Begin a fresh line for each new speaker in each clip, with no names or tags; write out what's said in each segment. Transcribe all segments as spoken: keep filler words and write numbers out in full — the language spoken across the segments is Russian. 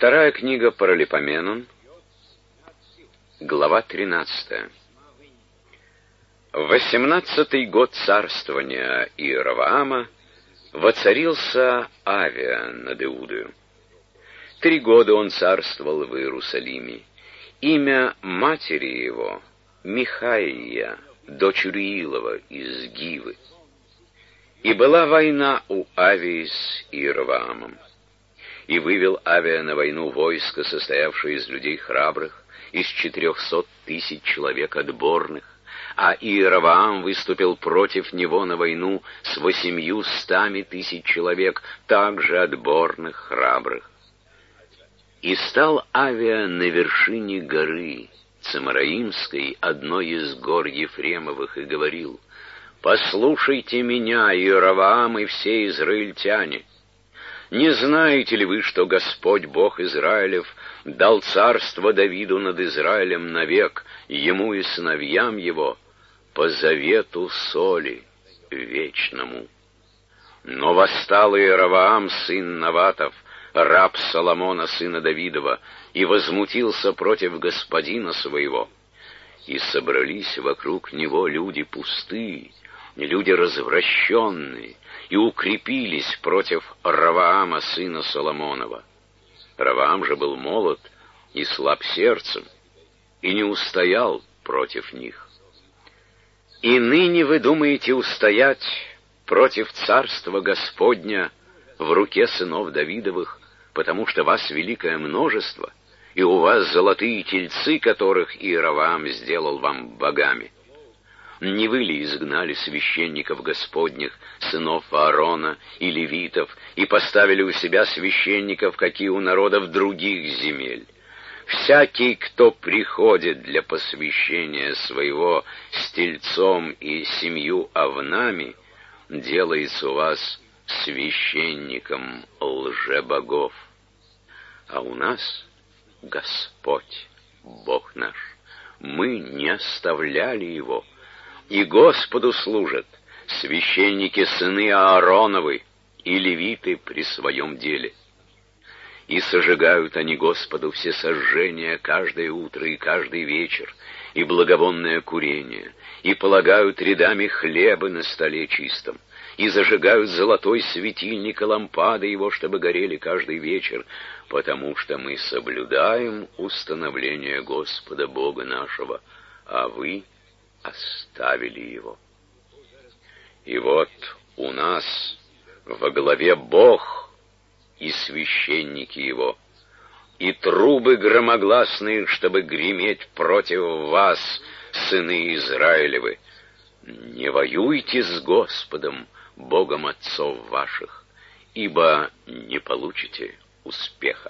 Вторая книга Паралипоменон, глава тринадцатая. В восемнадцатый год царствования Иеровоама воцарился Авия над Иудою. Три года он царствовал в Иерусалиме. Имя матери его Михаия, дочь Уриилова из Гивы. И была война у Авии с Иеровоамом. И вывел Авия на войну войско, состоявшее из людей храбрых, из четырехсот тысяч человек отборных, а Иеровоам выступил против него на войну с восемью стами тысяч человек, также отборных, храбрых. И стал Авия на вершине горы Цемараимской, одной из гор Ефремовых, и говорил: «Послушайте меня, Иеровоам и все израильтяне! Не знаете ли вы, что Господь Бог Израилев дал царство Давиду над Израилем навек, ему и сыновьям его, по завету соли вечному? Но восстал Иеровоам, сын Наватов, раб Соломона, сына Давидова, и возмутился против господина своего. И собрались вокруг него люди пустые, люди развращенные, и укрепились против Ровоама, сына Соломонова. Ровоам же был молод и слаб сердцем, и не устоял против них. И ныне вы думаете устоять против царства Господня в руке сынов Давидовых, потому что вас великое множество, и у вас золотые тельцы, которых Иеровоам сделал вам богами. Не вы ли изгнали священников Господних, сынов Аарона и левитов, и поставили у себя священников, какие у народов других земель? Всякий, кто приходит для посвящения своего с тельцом и семью овнами, делается у вас священником лжебогов. А у нас Господь, Бог наш, мы не оставляли Его, и Господу служат священники сыны Аароновы и левиты при своем деле. И сожигают они Господу все сожжения каждое утро и каждый вечер, и благовонное курение, и полагают рядами хлеба на столе чистом, и зажигают золотой светильник и лампады его, чтобы горели каждый вечер, потому что мы соблюдаем установление Господа Бога нашего, а вы оставили его. И вот у нас во главе Бог и священники его, и трубы громогласные, чтобы греметь против вас, сыны Израилевы. Не воюйте с Господом, Богом отцов ваших, ибо не получите успеха».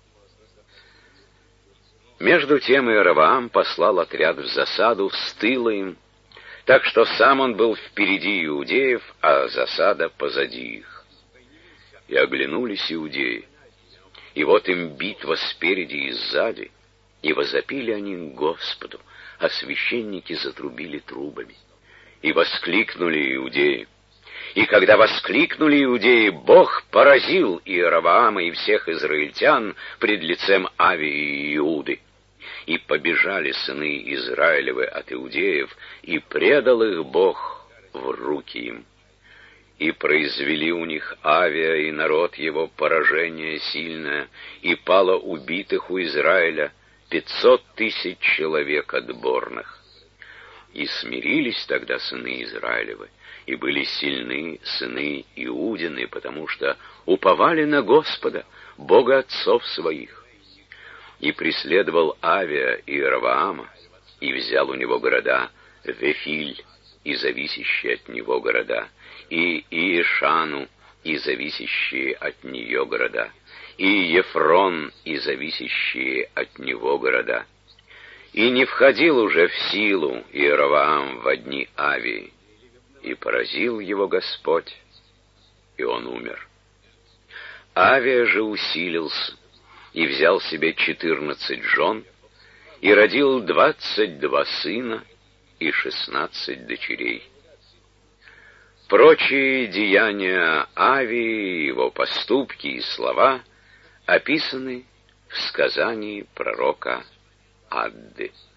Между тем Иеровоам послал отряд в засаду с тыла им, так что сам он был впереди иудеев, а засада позади их. И оглянулись иудеи, и вот им битва спереди и сзади, и возопили они к Господу, а священники затрубили трубами. И воскликнули иудеи. И когда воскликнули иудеи, Бог поразил Иеровоама и всех израильтян пред лицем Авии и Иуды. И побежали сыны Израилевы от иудеев, и предал их Бог в руки им. И произвели у них Авия и народ его поражение сильное, и пало убитых у Израиля пятьсот тысяч человек отборных. И смирились тогда сыны Израилевы, и были сильны сыны Иудины, потому что уповали на Господа, Бога отцов своих. И преследовал Авия Иеровоама, и взял у него города Вефиль и зависящие от него города, и Иешану и зависящие от нее города, и Ефрон и зависящие от него города. И не входил уже в силу Иеровоам во дни Авии, и поразил его Господь, и он умер. Авия же усилился, и взял себе четырнадцать жен, и родил двадцать два сына и шестнадцать дочерей. Прочие деяния Авии, его поступки и слова описаны в сказании пророка Адды.